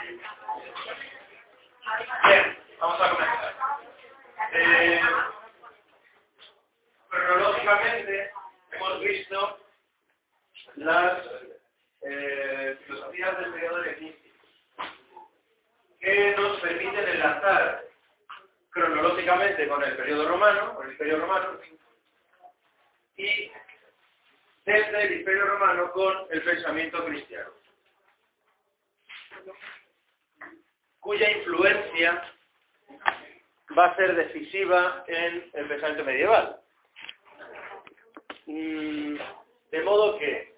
Bien, vamos a comenzar. Cronológicamente hemos visto las filosofías del periodo helenístico que nos permiten enlazar cronológicamente con el periodo romano, con el Imperio Romano, y desde el Imperio Romano con el pensamiento cristiano, cuya influencia va a ser decisiva en el pensamiento medieval. De modo que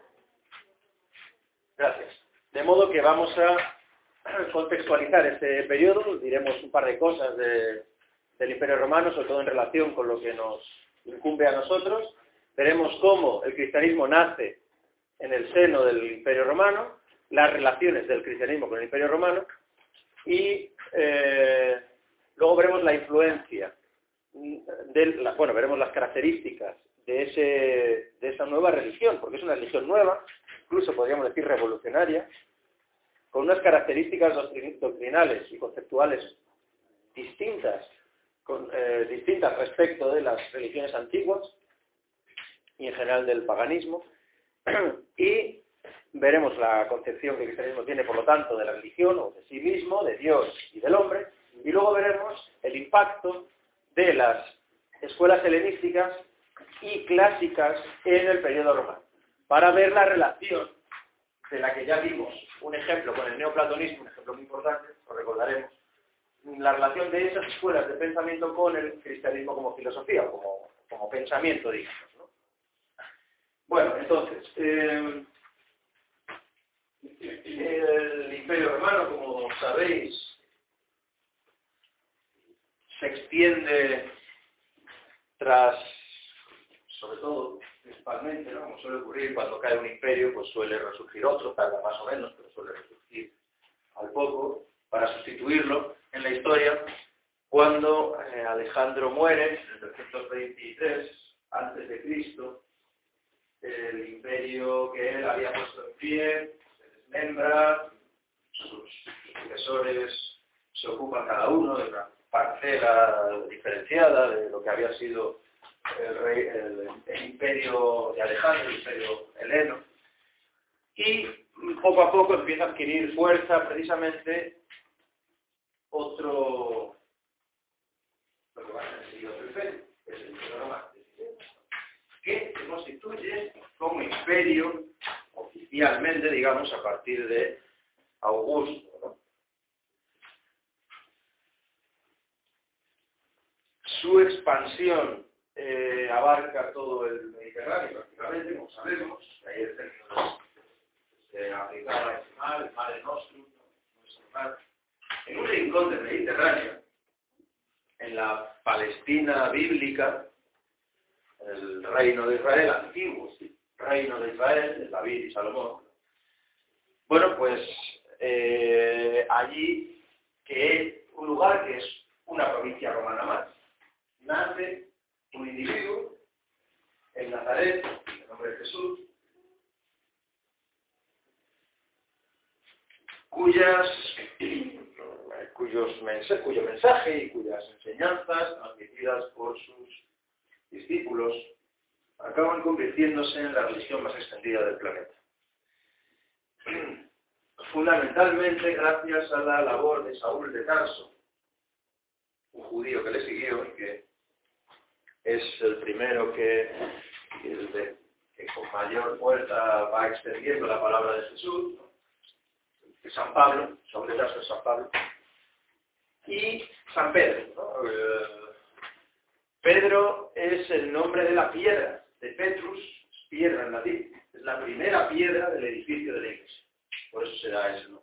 vamos a contextualizar este periodo, diremos un par de cosas del Imperio Romano, sobre todo en relación con lo que nos incumbe a nosotros. Veremos cómo el cristianismo nace en el seno del Imperio Romano, las relaciones del cristianismo con el Imperio Romano, y luego veremos la influencia, veremos las características de esa nueva religión, porque es una religión nueva, incluso podríamos decir revolucionaria, con unas características doctrinales y conceptuales distintas respecto de las religiones antiguas y en general del paganismo, y veremos la concepción que el cristianismo tiene, por lo tanto, de la religión o de sí mismo, de Dios y del hombre, y luego veremos el impacto de las escuelas helenísticas y clásicas en el periodo romano, para ver la relación de la que ya vimos un ejemplo con el neoplatonismo, un ejemplo muy importante, lo recordaremos, la relación de esas escuelas de pensamiento con el cristianismo como filosofía, o como pensamiento, digamos, ¿no? Bueno, entonces, el Imperio Romano, como sabéis, se extiende sobre todo, principalmente, ¿no? Como suele ocurrir cuando cae un imperio, pues suele resurgir otro, tarda más o menos, pero suele resurgir al poco, para sustituirlo en la historia, cuando Alejandro muere, en el 323 a.C., el imperio que él había puesto en pie se desmembra, sus sucesores se ocupan cada uno de una parcela diferenciada de lo que había sido el imperio de Alejandro, el imperio heleno, y poco a poco empieza a adquirir fuerza precisamente lo que va a ser el siguiente imperio, que es el Imperio Romano, que se constituye como imperio oficialmente, digamos, a partir de Augusto, ¿no? Su expansión abarca todo el Mediterráneo prácticamente, como sabemos. Ahí el término se aplicaba el Mare Nostrum, nuestro mar. En un rincón del Mediterráneo, en la Palestina bíblica, el reino de Israel, antiguo reino de Israel, de David y Salomón. Bueno, pues allí, que es un lugar que es una provincia romana más, nace un individuo en Nazaret, en el nombre de Jesús, cuyo mensaje y cuyas enseñanzas, transmitidas por sus discípulos, acaban convirtiéndose en la religión más extendida del planeta. Fundamentalmente gracias a la labor de Saúl de Tarso, un judío que le siguió y que es el primero que con mayor fuerza va extendiendo la palabra de Jesús, ¿no? San Pablo, Saúl de Tarso es San Pablo, y San Pedro, ¿no? Pedro es el nombre de la piedra, de Petrus, piedra en latín, es la primera piedra del edificio de la iglesia, por eso se da ese nombre.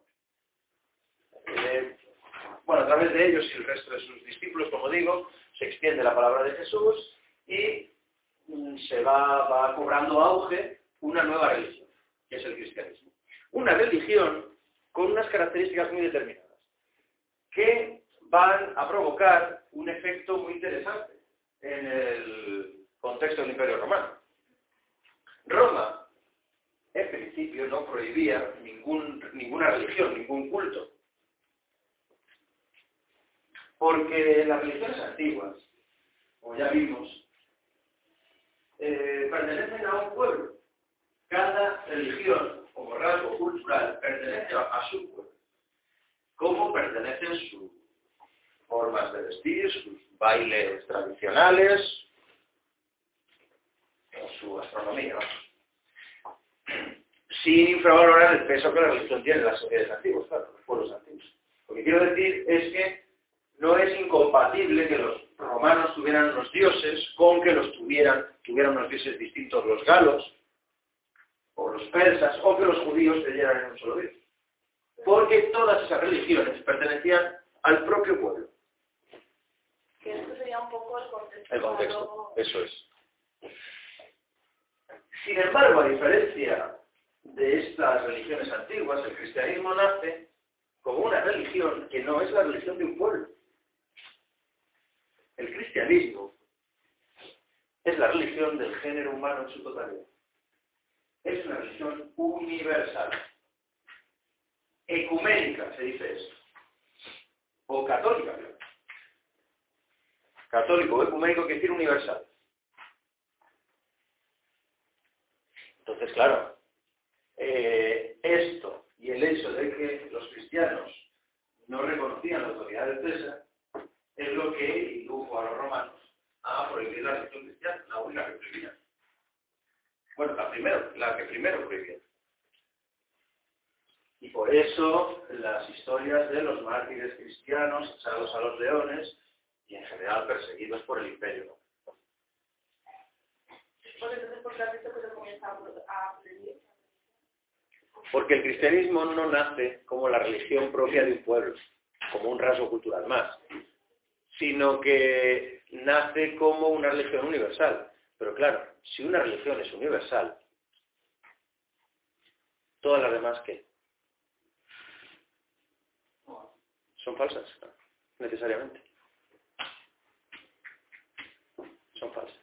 Bueno, a través de ellos y el resto de sus discípulos, como digo, se extiende la palabra de Jesús y se va cobrando auge una nueva religión, que es el cristianismo. Una religión con unas características muy determinadas, que van a provocar un efecto muy interesante en el contexto del Imperio Romano. Roma, en principio, no prohibía ninguna religión, ningún culto. Porque las religiones antiguas, como ya vimos, pertenecen a un pueblo. Cada religión, como rasgo cultural, pertenece a su pueblo. Como pertenecen sus formas de vestir, sus bailes tradicionales, o su gastronomía. Sin infravalorar el peso que la religión tiene en las sociedades antiguas, claro, los pueblos antiguos. Lo que quiero decir es que no es incompatible que los romanos tuvieran unos dioses con que los tuvieran unos dioses distintos los galos, o los persas, o que los judíos creyeran en un solo Dios. Porque todas esas religiones pertenecían al propio pueblo. Que esto sería un poco el contexto. El contexto, eso es. Sin embargo, a diferencia de estas religiones antiguas, el cristianismo nace como una religión que no es la religión de un pueblo. El cristianismo es la religión del género humano en su totalidad. Es una religión universal. Ecuménica, se dice eso. O católica, claro. Católico o ecuménico quiere decir universal. Entonces, claro, esto y el hecho de que los cristianos no reconocían la autoridad de César es lo que indujo a los romanos a prohibir la religión cristiana, la única que prohibían. Bueno, la que primero prohibían. Y por eso las historias de los mártires cristianos echados a los leones y en general perseguidos por el imperio. Pues entonces, ¿por qué has visto que se comienza a prohibir? Porque el cristianismo no nace como la religión propia de un pueblo, como un rasgo cultural más, sino que nace como una religión universal. Pero claro, si una religión es universal, todas las demás, ¿qué? Son falsas, necesariamente. Son falsas.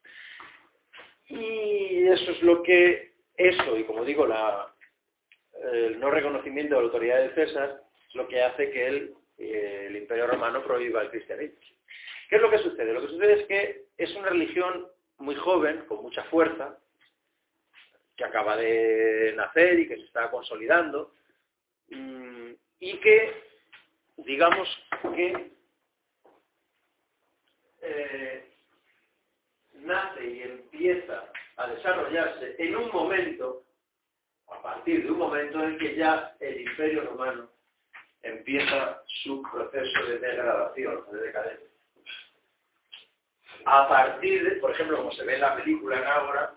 Y eso es lo que, y como digo, el no reconocimiento de la autoridad de César, es lo que hace que el Imperio Romano prohíba el cristianismo. ¿Qué es lo que sucede? Lo que sucede es que es una religión muy joven, con mucha fuerza, que acaba de nacer y que se está consolidando, y que, digamos que nace y empieza a desarrollarse en un momento, a partir de un momento en que ya el Imperio Romano empieza su proceso de degradación, de decadencia. A partir de, por ejemplo, como se ve en la película en Ágora,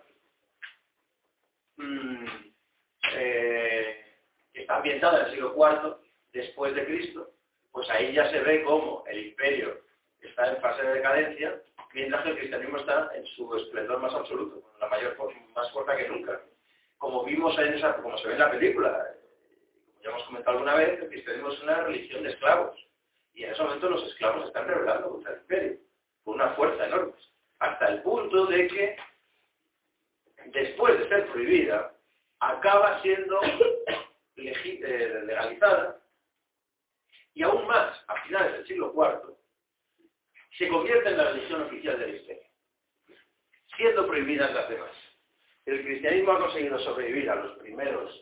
que está ambientada en el siglo IV después de Cristo, pues ahí ya se ve cómo el imperio está en fase de decadencia, mientras que el cristianismo está en su esplendor más absoluto, con la más fuerza que nunca. Como vimos como se ve en la película, como ya hemos comentado alguna vez, el cristianismo es una religión de esclavos. Y en ese momento los esclavos se están rebelando contra el imperio, con una fuerza enorme. Hasta el punto de que, después de ser prohibida, acaba siendo legalizada, y aún más, a finales del siglo IV, se convierte en la religión oficial del imperio, siendo prohibidas las demás. El cristianismo ha conseguido sobrevivir a los primeros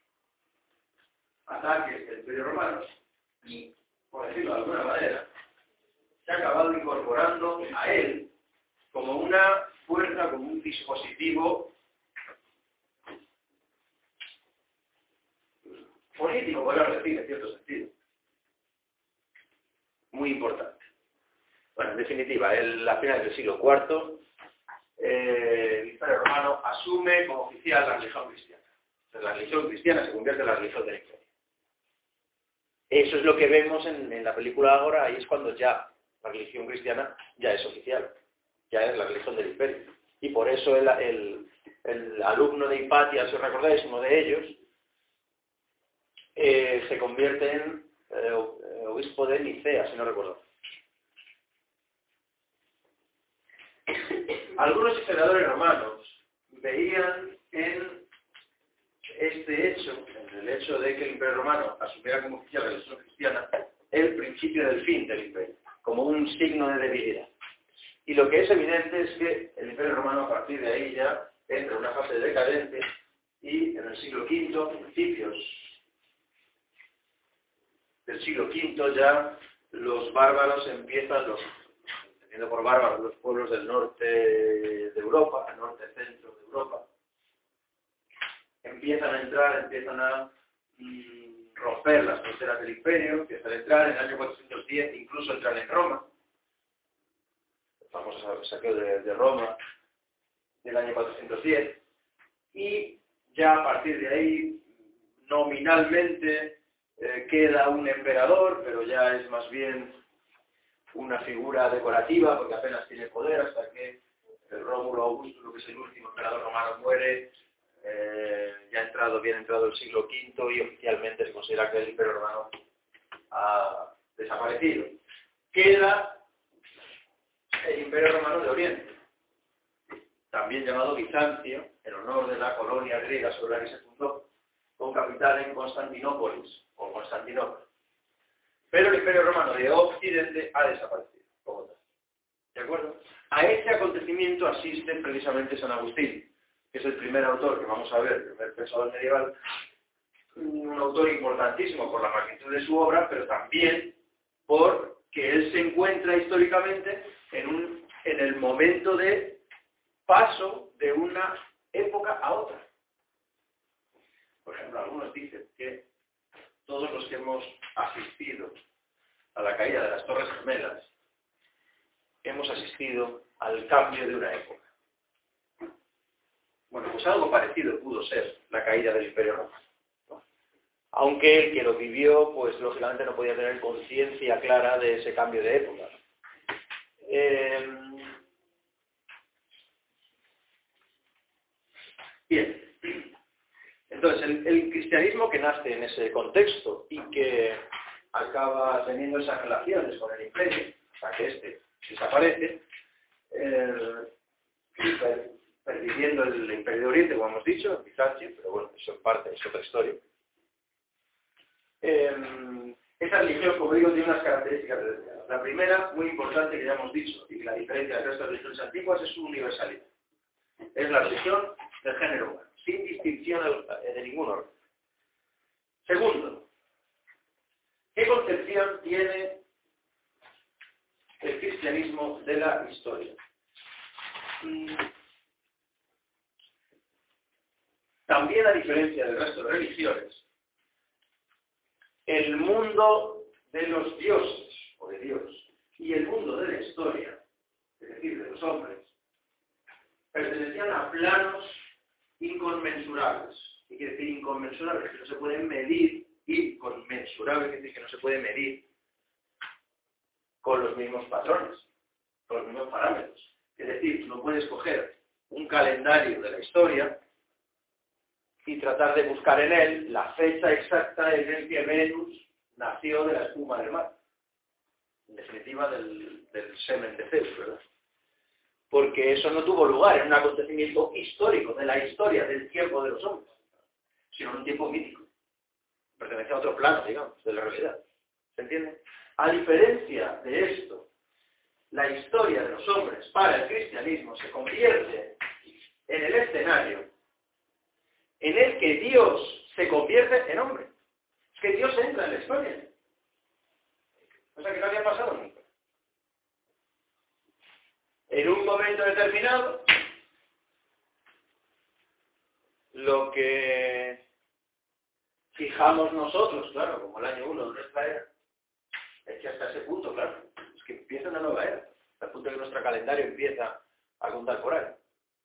ataques del Imperio Romano y, por decirlo de alguna manera, se ha acabado incorporando a él como una fuerza, como un dispositivo político, podríamos decir, en cierto sentido. Muy importante. Bueno, en definitiva, a finales del siglo IV, el Imperio Romano asume como oficial la religión cristiana. Entonces, la religión cristiana se convierte en la religión del imperio. Eso es lo que vemos en la película Ágora, ahí es cuando ya la religión cristiana ya es oficial, ya es la religión del imperio. Y por eso el alumno de Hipatia, si os recordáis, uno de ellos, se convierte en obispo de Nicea, si no recuerdo. Algunos historiadores romanos veían en este hecho, en el hecho de que el Imperio Romano asumiera como oficial la religión cristiana, el principio del fin del imperio, como un signo de debilidad. Y lo que es evidente es que el Imperio Romano a partir de ahí ya entra en una fase decadente y en el siglo V, principios del siglo V ya los bárbaros empiezan, entendiendo por bárbaros los pueblos del norte de Europa, el norte-centro de Europa, empiezan a entrar, empiezan a romper las fronteras del imperio, empiezan a entrar en el año 410, incluso entran en Roma, el famoso saqueo de Roma del año 410, y ya a partir de ahí, nominalmente, queda un emperador, pero ya es más bien una figura decorativa, porque apenas tiene poder hasta que Rómulo Augusto, que es el último emperador romano, muere, bien entrado el siglo V, y oficialmente se considera que el Imperio Romano ha desaparecido. Queda el Imperio Romano de Oriente, también llamado Bizancio, en honor de la colonia griega sobre la que se fundó, con capital en Constantinópolis, o Constantinopla. Pero el Imperio Romano de Occidente ha desaparecido, como tal. ¿De acuerdo? A este acontecimiento asiste precisamente San Agustín, que es el primer autor que vamos a ver, el primer pensador medieval, un autor importantísimo por la magnitud de su obra, pero también porque él se encuentra históricamente en el momento de paso de una época a otra. Por ejemplo, algunos dicen que todos los que hemos asistido a la caída de las Torres Gemelas hemos asistido al cambio de una época. Bueno, pues algo parecido pudo ser la caída del Imperio Romano, ¿no? Aunque el que lo vivió, pues lógicamente no podía tener conciencia clara de ese cambio de época. Bien, entonces el cristianismo que nace en ese contexto y que acaba teniendo esas relaciones con el imperio, hasta que este desaparece, perdiendo el Imperio de Oriente, como hemos dicho, el Bizancio, pero bueno, eso en parte es otra historia. Esta religión, como digo, tiene unas características determinadas. La primera, muy importante, que ya hemos dicho, y que la diferencia del resto de religiones antiguas es su universalidad. Es la religión del género humano, sin distinción de ningún orden. Segundo, ¿qué concepción tiene el cristianismo de la historia? También, a diferencia del resto de religiones, el mundo de los dioses, o de Dios, y el mundo de la historia, es decir, de los hombres, pertenecían a planos inconmensurables. ¿Qué quiere decir inconmensurables? Que no se pueden medir, y conmensurables quiere decir que no se puede medir con los mismos patrones, con los mismos parámetros. Es decir, no puedes coger un calendario de la historia y tratar de buscar en él la fecha exacta en la que Venus nació de la espuma del mar. En definitiva, del semen de Zeus, ¿verdad? Porque eso no tuvo lugar en un acontecimiento histórico, de la historia, del tiempo de los hombres, sino en un tiempo mítico. Pertenece a otro plano, digamos, de la realidad. ¿Se entiende? A diferencia de esto, la historia de los hombres para el cristianismo se convierte en el escenario en el que Dios se convierte en hombre. Es que Dios entra en la historia. O sea que no había pasado nunca. En un momento determinado, lo que fijamos nosotros, claro, como el año 1 de nuestra era, es que hasta ese punto, claro, es que empieza una nueva era, hasta el punto que nuestro calendario empieza a contar por ahí.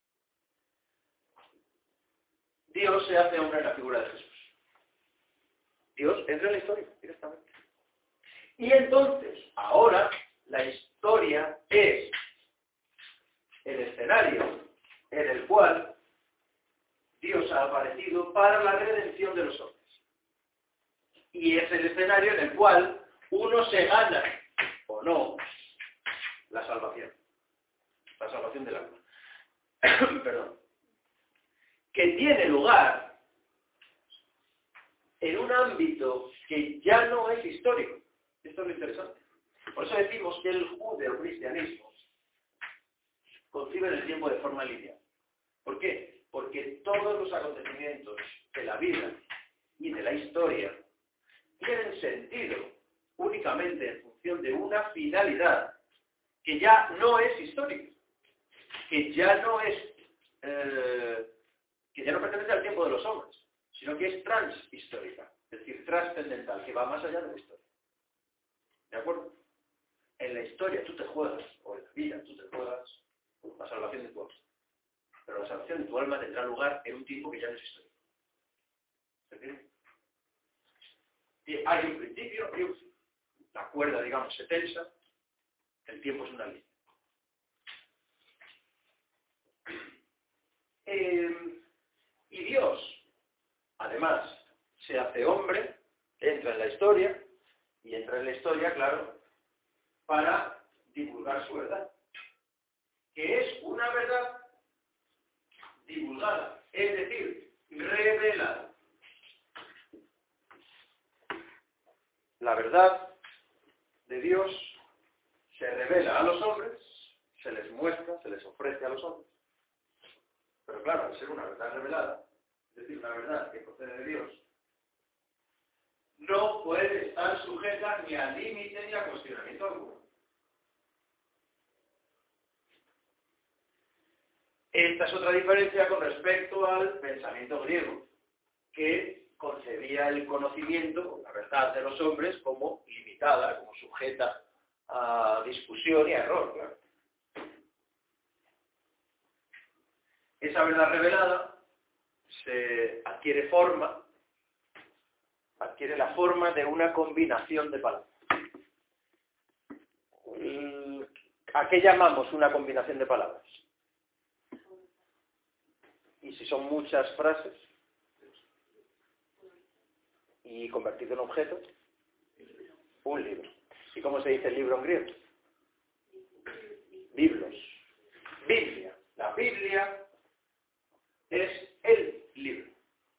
Dios se hace hombre en la figura de Jesús. Dios entra en la historia directamente. Y entonces, ahora, la historia es el escenario en el cual Dios ha aparecido para la redención de los hombres. Y es el escenario en el cual uno se gana, o no, la salvación del alma. Perdón. Que tiene lugar en un ámbito que ya no es histórico. Esto es lo interesante. Por eso decimos que el judeocristianismo concibe el tiempo de forma lineal. ¿Por qué? Porque todos los acontecimientos de la vida y de la historia tienen sentido únicamente en función de una finalidad que ya no es histórica, que ya no pertenece al tiempo de los hombres, sino que es transhistórica, es decir, trascendental, que va más allá de la historia. ¿De acuerdo? En la historia tú te juegas, o en la vida tú te juegas, la salvación de tu alma. Pero la salvación de tu alma tendrá lugar en un tiempo que ya no es histórico. ¿Se entiende? Y hay un principio y un fin. La cuerda, digamos, se tensa, el tiempo es una línea. Y Dios, además, se hace hombre, entra en la historia, y entra en la historia, claro, para divulgar su verdad, que es una verdad divulgada, es decir, revelada. La verdad de Dios se revela a los hombres, se les muestra, se les ofrece a los hombres. Pero claro, al ser una verdad revelada, es decir, una verdad que procede de Dios, no puede estar sujeta ni a límite ni a cuestionamiento alguno. Esta es otra diferencia con respecto al pensamiento griego, que concebía el conocimiento, la verdad de los hombres, como limitada, como sujeta a discusión y a error, claro. Esa verdad revelada se adquiere la forma de una combinación de palabras. ¿A qué llamamos una combinación de palabras? Y si son muchas frases y convertido en objeto, un libro. ¿Y cómo se dice el libro en griego? Biblos. Biblia. La Biblia es el libro.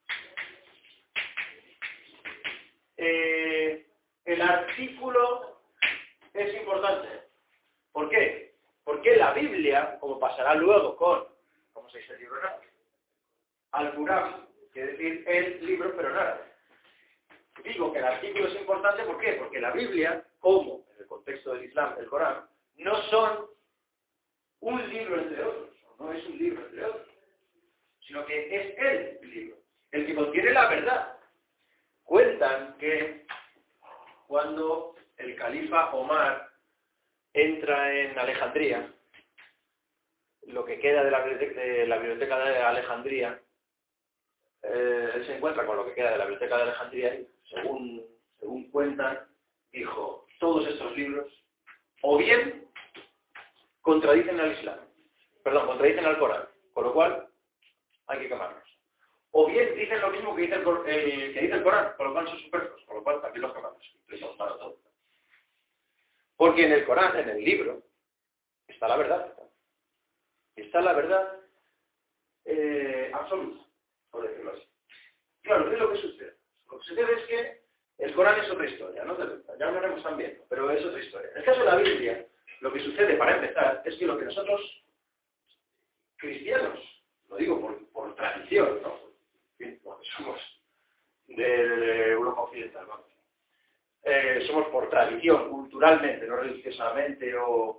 El artículo es importante. ¿Por qué? Porque la Biblia, como pasará luego con, ¿cómo se dice el libro en árabe? Al-Qur'an, quiere decir el libro, pero en árabe. Digo que el artículo es importante, ¿por qué? Porque la Biblia, como en el contexto del Islam, el Corán, no son un libro entre otros, no es un libro entre otros, sino que es el libro, el que contiene la verdad. Cuentan que cuando el califa Omar entra en Alejandría, lo que queda de la biblioteca de Alejandría, él se encuentra con lo que queda de la biblioteca de Alejandría y, según cuentan, dijo, todos estos libros, o bien contradicen al Islam, contradicen al Corán, con lo cual hay que quemarlos. O bien dicen lo mismo que dice el Corán, con lo cual son superfluos, con lo cual también los quemamos. Entonces, para todo. Porque en el Corán, en el libro, está la verdad. Está la verdad absoluta, por decirlo así. Claro, ¿qué es lo que sucede? Lo que sucede es que el Corán es otra historia, ¿no? Ya hablaremos también, pero es otra historia. En el caso de la Biblia, lo que sucede, para empezar, es que lo que nosotros, cristianos, lo digo por tradición, ¿no? Porque somos de Europa Occidental, vamos. Somos por tradición, culturalmente, no religiosamente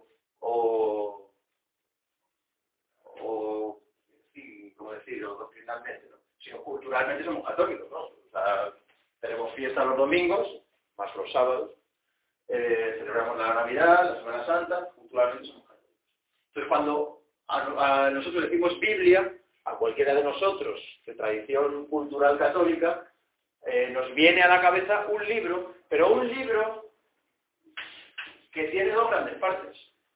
sí, ¿cómo decirlo? Doctrinalmente, ¿no? Sino culturalmente somos católicos, ¿no? O sea, tenemos fiesta los domingos, más los sábados, celebramos la Navidad, la Semana Santa, culturalmente somos católicos. Entonces, cuando a nosotros decimos Biblia, a cualquiera de nosotros de tradición cultural católica, nos viene a la cabeza un libro, pero un libro que tiene dos grandes partes.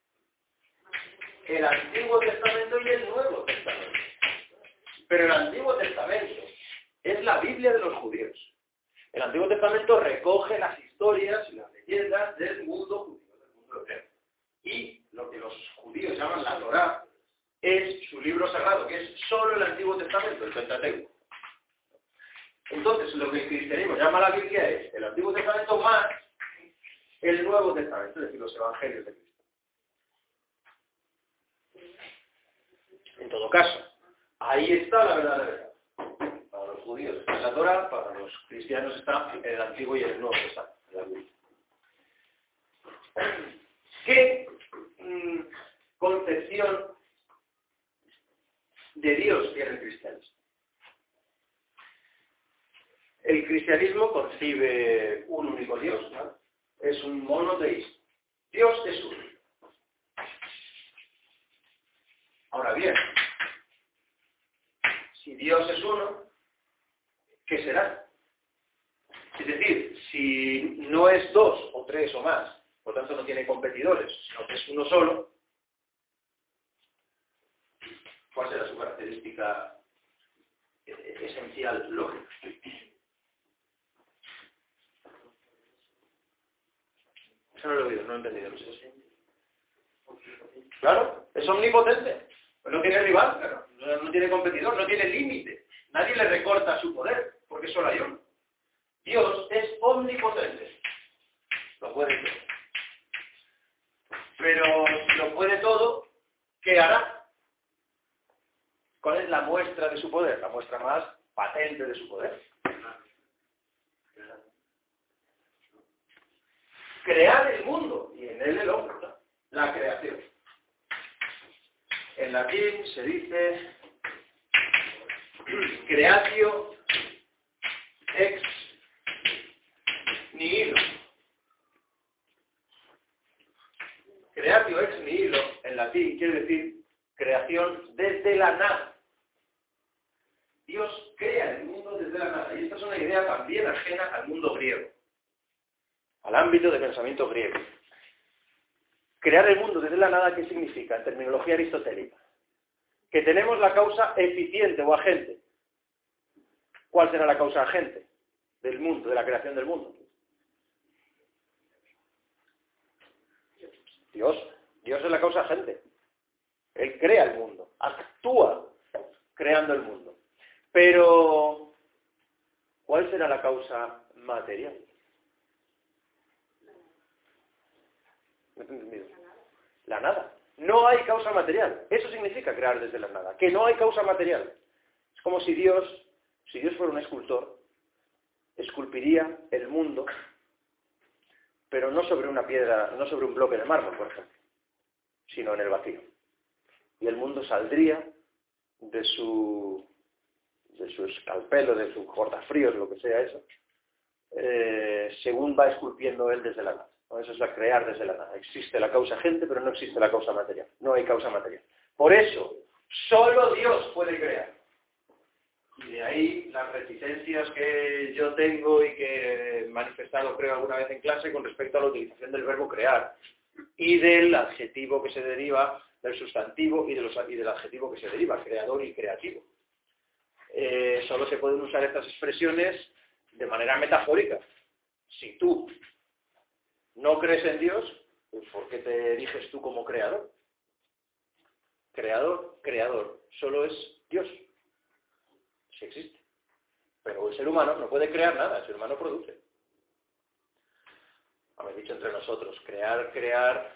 El Antiguo Testamento y el Nuevo Testamento. Pero el Antiguo Testamento es la Biblia de los judíos. El Antiguo Testamento recoge las historias y las leyendas del mundo judío, del mundo hebreo. Y lo que los judíos llaman la Torá es su libro sagrado, que es solo el Antiguo Testamento, el Pentateuco. Entonces, lo que el cristianismo llama la Biblia es el Antiguo Testamento más el Nuevo Testamento, es decir, los Evangelios de Cristo. En todo caso, ahí está la verdad de verdad. Para los judíos está en la Torá, para los cristianos está en el Antiguo y en el Nuevo Testamento, en la Biblia. ¿Qué concepción de Dios tiene el cristianismo? El cristianismo concibe un único Dios, ¿no? Es un monoteísmo. Dios es uno. Ahora bien, si Dios es uno, ¿qué será? Es decir, si no es dos o tres o más, por tanto no tiene competidores, sino que es uno solo, ¿cuál será su característica esencial, lógica? Eso no lo he oído, no he entendido. No sé. Claro, es omnipotente. Pues no tiene rival, claro. No tiene competidor, no tiene límite. Nadie le recorta su poder, porque solo hay uno. Dios es omnipotente. Lo puede todo. Pero si lo puede todo, ¿qué hará? ¿Cuál es la muestra de su poder? La muestra más patente de su poder. Crear el mundo, y en él el hombre, ¿no? La creación. En latín se dice creatio ex nihilo. Creatio ex nihilo, en latín, quiere decir creación desde la nada. Dios crea el mundo desde la nada. Y esta es una idea también ajena al mundo griego, al ámbito de pensamiento griego. Crear el mundo desde la nada, ¿qué significa en terminología aristotélica? Que tenemos la causa eficiente o agente. ¿Cuál será la causa agente del mundo, de la creación del mundo? Dios. Dios es la causa agente. Él crea el mundo, actúa creando el mundo. Pero, ¿cuál será la causa material? ¿Me he entendido? La nada. No hay causa material. Eso significa crear desde la nada. Que no hay causa material. Es como si Dios fuera un escultor, esculpiría el mundo, pero no sobre una piedra, no sobre un bloque de mármol, por ejemplo, sino en el vacío. Y el mundo saldría de su escalpelo, de su cortafríos, lo que sea eso, según va esculpiendo él desde la nada. ¿No? Eso es la crear desde la nada. Existe la causa agente, pero no existe la causa material. No hay causa material. Por eso, solo Dios puede crear. Y de ahí las reticencias que yo tengo y que he manifestado, creo, alguna vez en clase con respecto a la utilización del verbo crear y del adjetivo que se deriva del sustantivo y del adjetivo que se deriva, creador y creativo. Solo se pueden usar estas expresiones de manera metafórica. Si tú no crees en Dios, pues ¿por qué te eriges tú como creador? Creador, solo es Dios. Sí existe. Pero el ser humano no puede crear nada, el ser humano produce. Habéis dicho entre nosotros, crear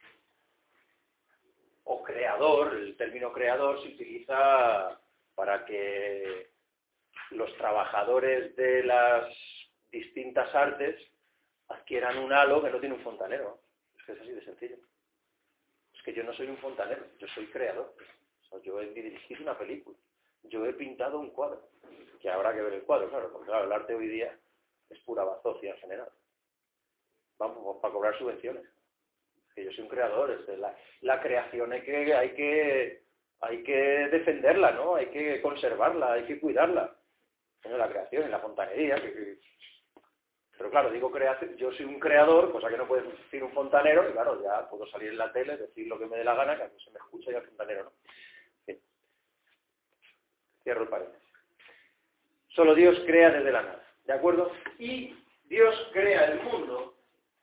o creador, el término creador se utiliza para que los trabajadores de las distintas artes adquieran un halo que no tiene un fontanero. Es que es así de sencillo. Es que yo no soy un fontanero, yo soy creador. O sea, yo he dirigido una película, yo he pintado un cuadro, que habrá que ver el cuadro, claro, porque claro, el arte hoy día es pura bazofia en general. Vamos, para cobrar subvenciones. Es que yo soy un creador, es la creación hay que defenderla, ¿no? Hay que conservarla, hay que cuidarla. Bueno, la creación y la fontanería, pero claro, digo creación, yo soy un creador, cosa que no puede decir un fontanero, y claro, ya puedo salir en la tele, decir lo que me dé la gana, que a mí se me escucha y al fontanero no. Bien. Cierro el paréntesis. Solo Dios crea desde la nada, ¿de acuerdo? Y Dios crea el mundo,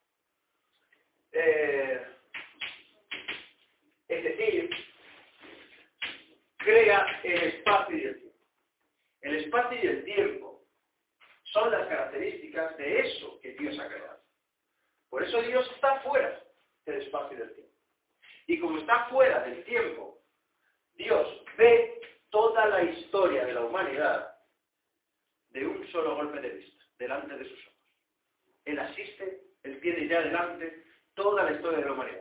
es decir, crea el espacio y el tiempo. El espacio y el tiempo son las características de eso que Dios ha creado. Por eso Dios está fuera del espacio y del tiempo. Y como está fuera del tiempo, Dios ve toda la historia de la humanidad de un solo golpe de vista, delante de sus ojos. Él asiste, Él tiene ya delante toda la historia de la humanidad.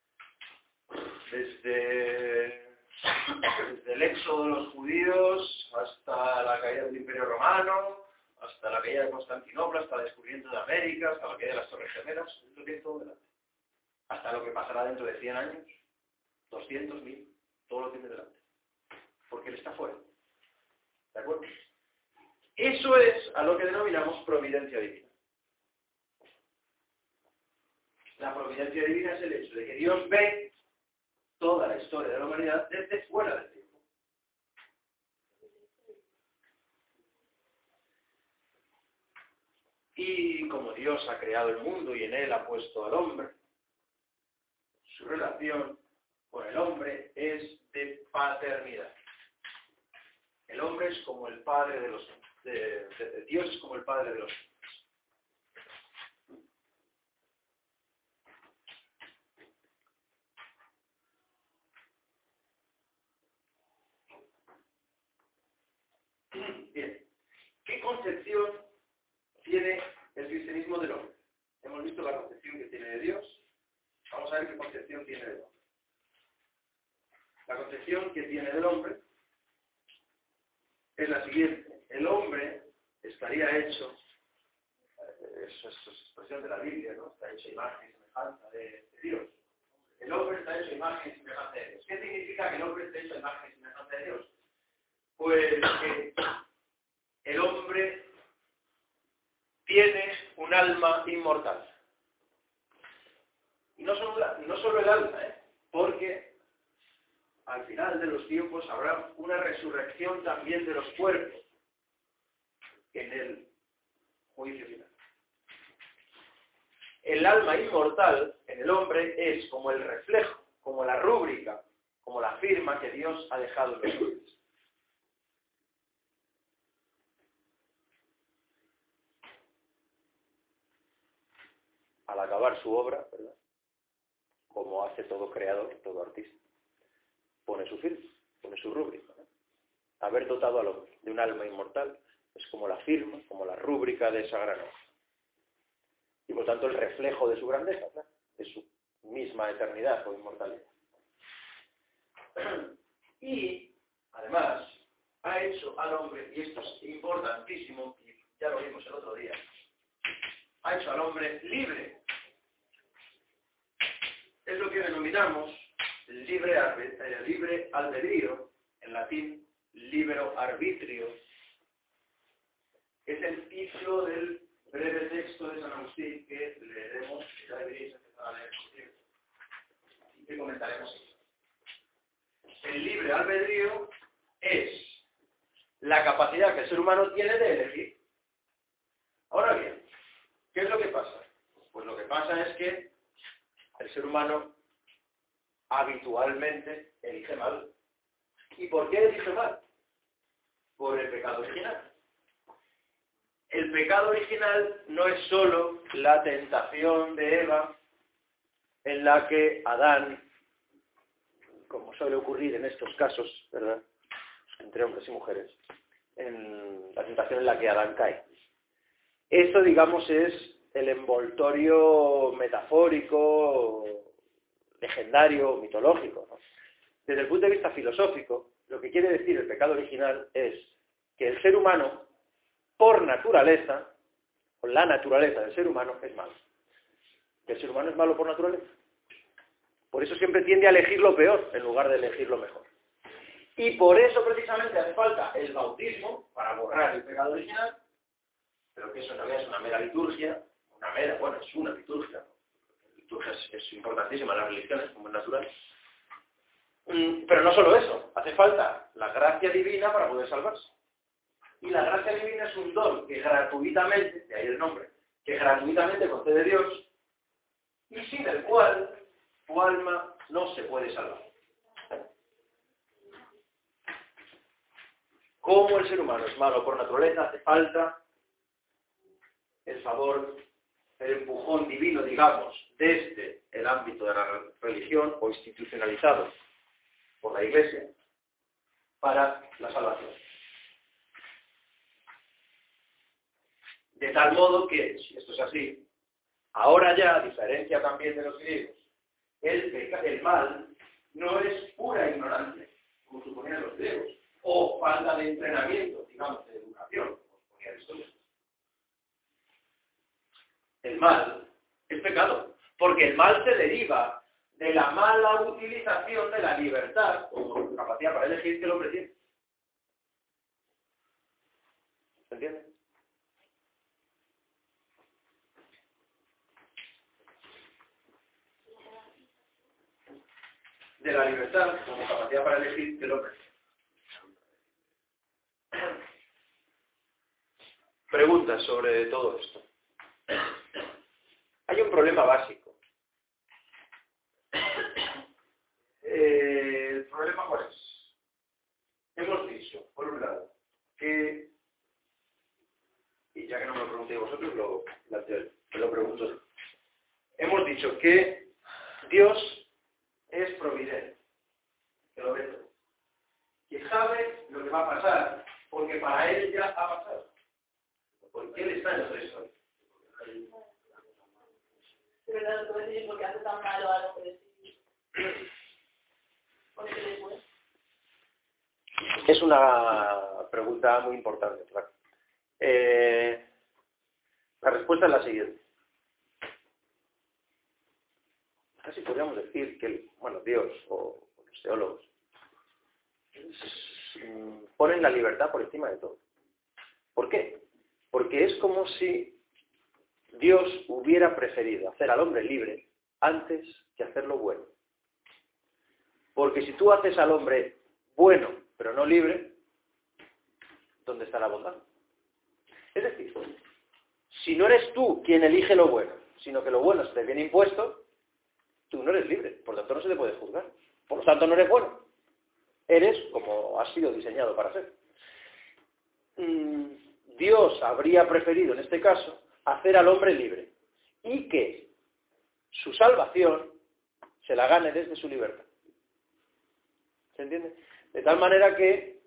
Desde el éxodo de los judíos hasta la caída del Imperio Romano, hasta la caída de Constantinopla, hasta el descubrimiento de América, hasta la caída de las Torres Gemelas, Él lo tiene todo delante. Hasta lo que pasará dentro de 100 años, 200, 1000, todo lo tiene delante. Porque Él está fuera. ¿De acuerdo? Eso es a lo que denominamos providencia divina. La providencia divina es el hecho de que Dios ve toda la historia de la humanidad desde fuera del tiempo. Y como Dios ha creado el mundo y en él ha puesto al hombre, su relación con el hombre es de paternidad. El hombre es como el padre de los hombres. Dios es como el padre de los hombres. Bien, ¿qué concepción tiene el cristianismo del hombre? Hemos visto la concepción que tiene de Dios. Vamos a ver qué concepción tiene del hombre. La concepción que tiene del hombre es la siguiente. El hombre estaría hecho, eso es expresión de la Biblia, ¿no? Está hecho imagen y semejanza de Dios. El hombre está hecho imagen y semejanza de Dios. ¿Qué significa que el hombre esté hecho imagen y semejanza de Dios? Pues que el hombre tiene un alma inmortal. Y no solo el alma, porque al final de los tiempos habrá una resurrección también de los cuerpos en el juicio final. El alma inmortal en el hombre es como el reflejo, como la rúbrica, como la firma que Dios ha dejado en los hombres. Al acabar su obra, ¿verdad?, como hace todo creador, todo artista, pone su firma, pone su rúbrica, ¿no? Haber dotado al hombre de un alma inmortal es como la firma, como la rúbrica de esa gran obra. Y por tanto el reflejo de su grandeza, ¿no?, de su misma eternidad o inmortalidad. Y, además, ha hecho al hombre, y esto es importantísimo, y ya lo vimos el otro día, ha hecho al hombre libre. Es lo que denominamos libre albedrío, en latín libero arbitrio. Es el título del breve texto de San Agustín que leeremos, que ya deberíais empezar a leer, por cierto, y que comentaremos. El libre albedrío es la capacidad que el ser humano tiene de elegir. Ahora bien, ¿qué es lo que pasa? Pues lo que pasa es que el ser humano habitualmente elige mal. ¿Y por qué elige mal? Por el pecado original. El pecado original no es solo la tentación de Eva en la que Adán, como suele ocurrir en estos casos, ¿verdad?, entre hombres y mujeres, en la tentación en la que Adán cae. Esto, digamos, es el envoltorio metafórico, legendario, mitológico, ¿no? Desde el punto de vista filosófico, lo que quiere decir el pecado original es que el ser humano, por naturaleza, o la naturaleza del ser humano, es malo. ¿Que el ser humano es malo por naturaleza? Por eso siempre tiende a elegir lo peor en lugar de elegir lo mejor. Y por eso precisamente hace falta el bautismo para borrar el pecado original, pero que eso en realidad es una mera liturgia, es una liturgia. La liturgia es importantísima en las religiones, como es natural. Pero no solo eso, hace falta la gracia divina para poder salvarse. Y la gracia divina es un don que gratuitamente, de ahí el nombre, que gratuitamente concede Dios, y sin el cual tu alma no se puede salvar. Como el ser humano es malo por naturaleza, hace falta el favor el empujón divino, digamos, desde el ámbito de la religión o institucionalizado por la Iglesia para la salvación. De tal modo que, si esto es así, ahora ya, a diferencia también de los griegos, el mal no es pura ignorancia, como suponían los griegos, o falta de entrenamiento, digamos, de educación, como suponía Aristóteles. El mal es pecado, porque el mal se deriva de la mala utilización de la libertad o capacidad para elegir que el hombre tiene. ¿Se entiende? De la libertad como capacidad para elegir que el hombre tiene. Preguntas sobre todo esto. Hay un problema básico. ¿El problema cuál es? Hemos dicho, por un lado, que, y ya que no me lo preguntéis vosotros, me lo pregunto yo. Hemos dicho que Dios es providente, que lo ve todo, que sabe lo que va a pasar, porque para Él ya ha pasado, porque Él está en la historia. De verdad, no puedes decir por qué hace tan malo algo que decir. Porque después. Es una pregunta muy importante, claro. La respuesta es la siguiente. Casi podríamos decir que, Dios o los teólogos ponen la libertad por encima de todo. ¿Por qué? Porque es como si Dios hubiera preferido hacer al hombre libre antes que hacerlo bueno. Porque si tú haces al hombre bueno, pero no libre, ¿dónde está la bondad? Es decir, si no eres tú quien elige lo bueno, sino que lo bueno se te viene impuesto, tú no eres libre, por lo tanto no se te puede juzgar. Por lo tanto no eres bueno. Eres como has sido diseñado para ser. Dios habría preferido en este caso hacer al hombre libre y que su salvación se la gane desde su libertad. ¿Se entiende? De tal manera que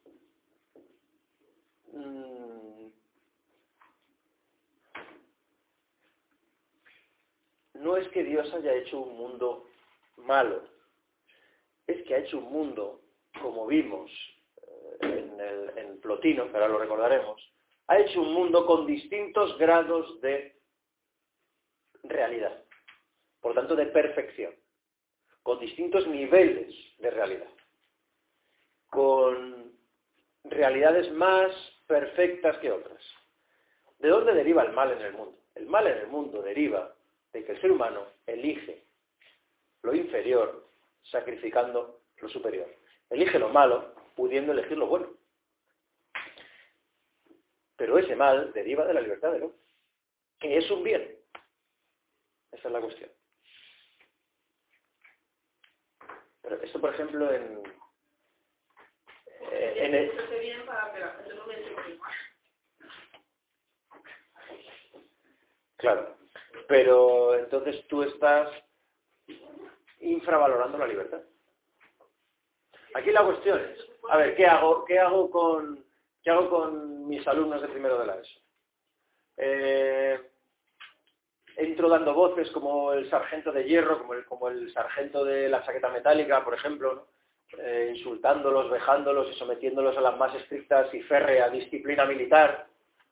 no es que Dios haya hecho un mundo malo, es que ha hecho un mundo, como vimos en Plotino, que ahora lo recordaremos, ha hecho un mundo con distintos grados de realidad, por tanto de perfección, con distintos niveles de realidad, con realidades más perfectas que otras. ¿De dónde deriva el mal en el mundo? El mal en el mundo deriva de que el ser humano elige lo inferior sacrificando lo superior. Elige lo malo pudiendo elegir lo bueno. Pero ese mal deriva de la libertad del hombre, que es un bien. Esa es la cuestión. Pero esto, por ejemplo, en el... Claro, pero entonces tú estás infravalorando la libertad. Aquí la cuestión es, a ver, ¿qué hago con mis alumnos de primero de la ESO? Entro dando voces como el sargento de hierro, como el sargento de la chaqueta metálica, por ejemplo, ¿no? Insultándolos, vejándolos y sometiéndolos a las más estrictas y férrea disciplina militar.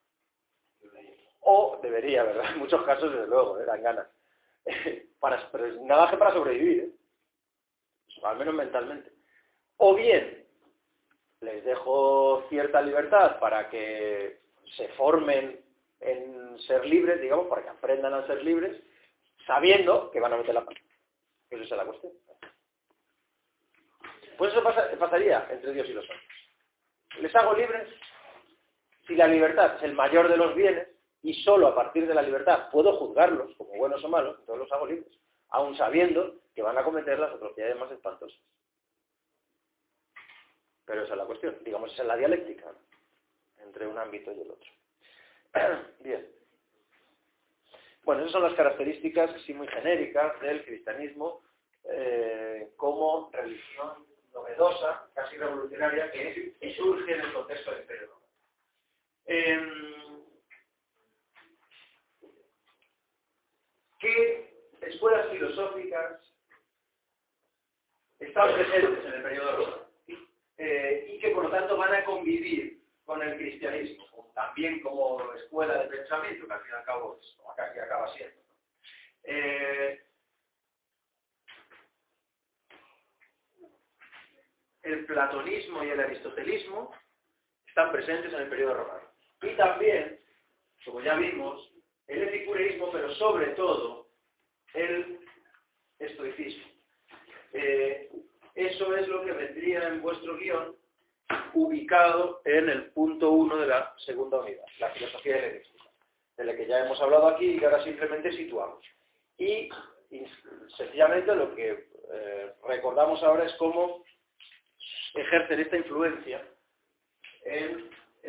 O debería, ¿verdad? En muchos casos, desde luego, dan ganas. Pero nada más que para sobrevivir, al menos mentalmente. O bien, les dejo cierta libertad para que se formen en ser libres, digamos, para que aprendan a ser libres, sabiendo que van a meter la pata. Esa es la cuestión. Pues eso pasaría entre Dios y los hombres. Les hago libres. Si la libertad es el mayor de los bienes, y solo a partir de la libertad puedo juzgarlos como buenos o malos, entonces los hago libres, aun sabiendo que van a cometer las atrocidades más espantosas. Pero esa es la cuestión, digamos, esa es la dialéctica, ¿no? Entre un ámbito y el otro. Bien. Bueno, esas son las características así muy genéricas del cristianismo como religión novedosa, casi revolucionaria, que surge en el contexto del Imperio Romano. ¿Qué escuelas filosóficas están presentes en el periodo romano? Y que por lo tanto van a convivir con el cristianismo, también como escuela de pensamiento, que al fin y al cabo casi acaba siendo. El platonismo y el aristotelismo están presentes en el periodo romano. Y también, como ya vimos, el epicureísmo, pero sobre todo el estoicismo. Eso es lo que vendría en vuestro guión ubicado en el punto 1 de la segunda unidad, la filosofía helenística, de la que ya hemos hablado aquí y que ahora simplemente situamos. Y sencillamente lo que recordamos ahora es cómo ejercen esta influencia en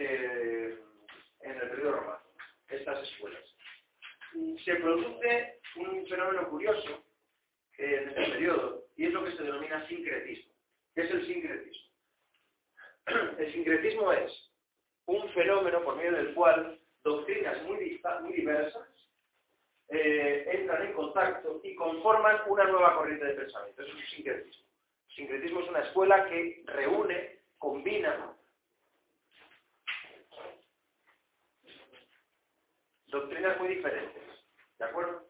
el periodo romano, estas escuelas. Se produce un fenómeno curioso en este periodo, y es lo que se denomina sincretismo. ¿Qué es el sincretismo? El sincretismo es un fenómeno por medio del cual doctrinas muy diversas entran en contacto y conforman una nueva corriente de pensamiento. Eso es un sincretismo. El sincretismo es una escuela que reúne, combina doctrinas muy diferentes. ¿De acuerdo?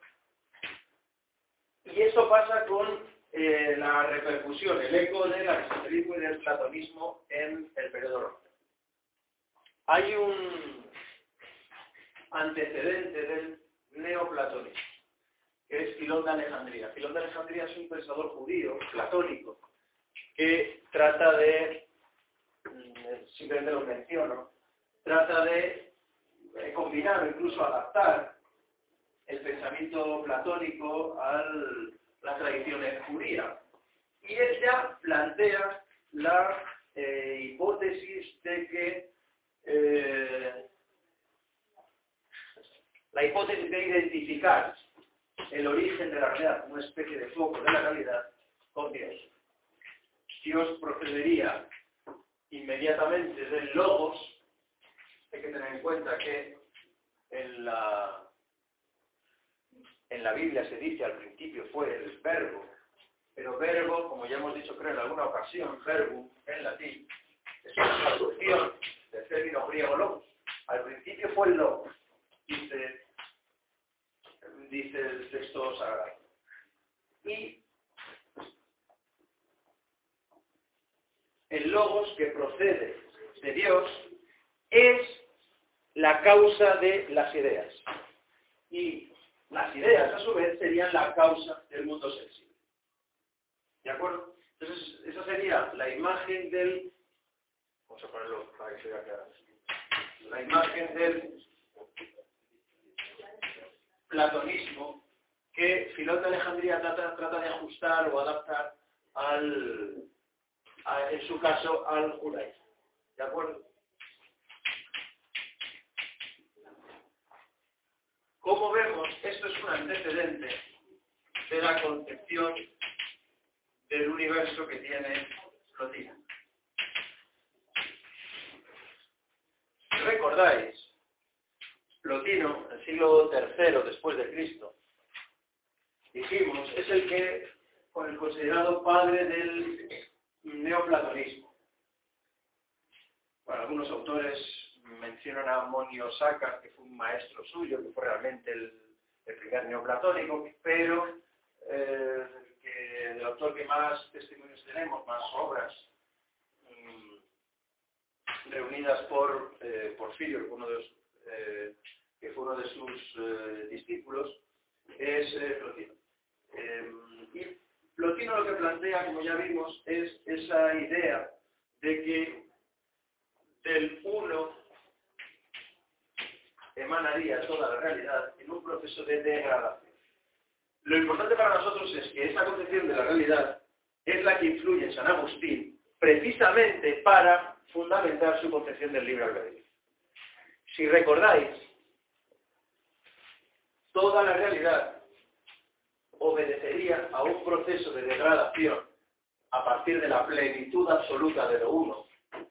Y esto pasa con la repercusión, el eco del aristotelismo y del platonismo en el periodo romano. Hay un antecedente del neoplatonismo, que es Filón de Alejandría. Filón de Alejandría es un pensador judío, platónico, que trata de, simplemente lo menciono, trata de combinar o incluso adaptar el pensamiento platónico a la tradición judía. Y él ya plantea la hipótesis de que la hipótesis de identificar el origen de la realidad, una especie de foco de la realidad, con Dios. Dios procedería inmediatamente del logos. Hay que tener en cuenta que en la Biblia se dice al principio fue el verbo, pero verbo, como ya hemos dicho creo en alguna ocasión, verbum en latín, es una traducción del término griego logos. Al principio fue el logos, dice el texto sagrado. Y el logos que procede de Dios es la causa de las ideas. Y las ideas, a su vez, serían la causa del mundo sensible. ¿De acuerdo? Entonces, esa sería la imagen del... Vamos a ponerlo para que se vea claro. La imagen del platonismo que Filón de Alejandría trata de ajustar o adaptar en su caso, al judaísmo. ¿De acuerdo? Como vemos, esto es un antecedente de la concepción del universo que tiene Plotino. Si recordáis, Plotino, en el siglo III después de Cristo, dijimos, es el que, con el considerado padre del neoplatonismo. Bueno, algunos autores mencionan a Monio Sácar, que fue un maestro suyo, que fue realmente el primer neoplatónico, pero el autor que más testimonios tenemos, más obras reunidas por Porfirio, que fue uno de sus discípulos, es Plotino. Y Plotino lo que plantea, como ya vimos, es esa idea de que del uno emanaría toda la realidad en un proceso de degradación. Lo importante para nosotros es que esa concepción de la realidad es la que influye en San Agustín precisamente para fundamentar su concepción del libre albedrío. Si recordáis, toda la realidad obedecería a un proceso de degradación a partir de la plenitud absoluta de lo uno,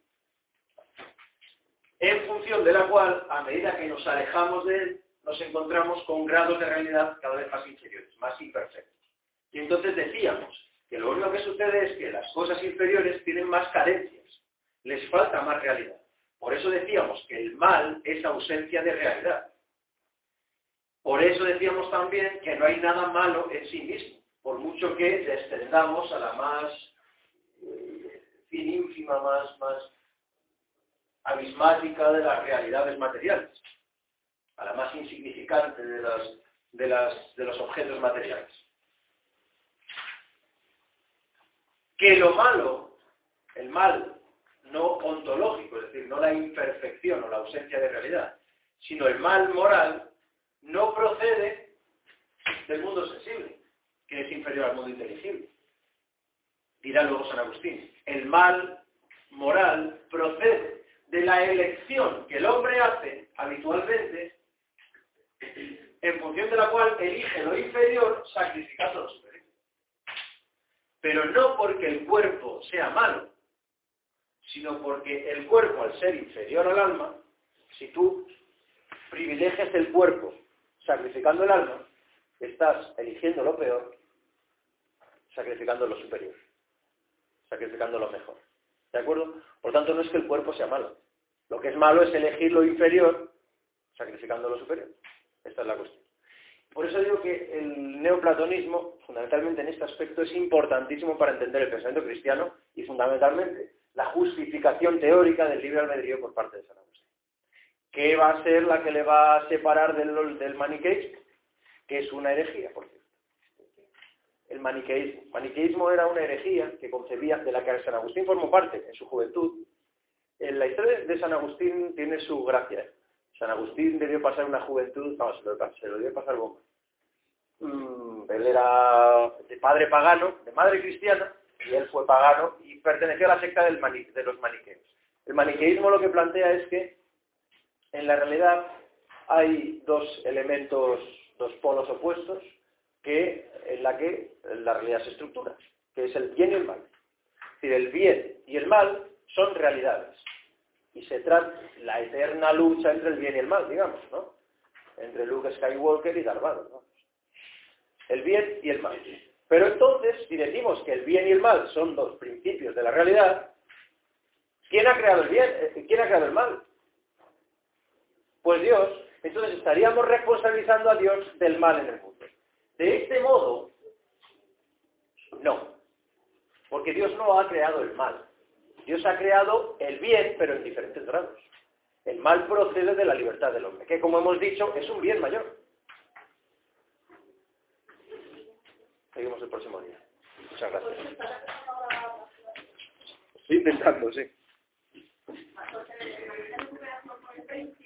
en función de la cual, a medida que nos alejamos de él, nos encontramos con grados de realidad cada vez más inferiores, más imperfectos. Y entonces decíamos que lo único que sucede es que las cosas inferiores tienen más carencias, les falta más realidad. Por eso decíamos que el mal es ausencia de realidad. Por eso decíamos también que no hay nada malo en sí mismo, por mucho que descendamos a la más ínfima, más abismática de las realidades materiales, a la más insignificante de los objetos materiales. Que lo malo, el mal no ontológico, es decir, no la imperfección o la ausencia de realidad, sino el mal moral, no procede del mundo sensible, que es inferior al mundo inteligible. Dirá luego San Agustín, el mal moral procede de la elección que el hombre hace habitualmente, en función de la cual elige lo inferior sacrificando lo superior. Pero no porque el cuerpo sea malo, sino porque el cuerpo, al ser inferior al alma, si tú privilegias el cuerpo sacrificando el alma, estás eligiendo lo peor, sacrificando lo superior, sacrificando lo mejor. ¿De acuerdo? Por tanto, no es que el cuerpo sea malo. Lo que es malo es elegir lo inferior, sacrificando lo superior. Esta es la cuestión. Por eso digo que el neoplatonismo, fundamentalmente en este aspecto, es importantísimo para entender el pensamiento cristiano y fundamentalmente la justificación teórica del libre albedrío por parte de San Agustín. ¿Qué va a ser la que le va a separar del maniqueísmo? Que es una herejía, por cierto. El maniqueísmo. El maniqueísmo era una herejía que concebía, de la que San Agustín formó parte en su juventud. En la historia de San Agustín tiene su gracia. San Agustín debió pasar una juventud, no, se lo debió pasar bomba. Él era de padre pagano, de madre cristiana, y él fue pagano y perteneció a la secta de los maniqueos. El maniqueísmo lo que plantea es que en la realidad hay dos elementos, dos polos opuestos, en la que la realidad se estructura, que es el bien y el mal. Es decir, el bien y el mal son realidades. Y se trata la eterna lucha entre el bien y el mal, digamos, ¿no? Entre Luke Skywalker y Darth Vader, ¿no? El bien y el mal. Pero entonces, si decimos que el bien y el mal son dos principios de la realidad, ¿quién ha creado el bien? ¿Quién ha creado el mal? Pues Dios. Entonces estaríamos responsabilizando a Dios del mal en el mundo. De este modo, no. Porque Dios no ha creado el mal. Dios ha creado el bien, pero en diferentes grados. El mal procede de la libertad del hombre, que como hemos dicho, es un bien mayor. Seguimos el próximo día. Muchas gracias. Estoy intentando, sí.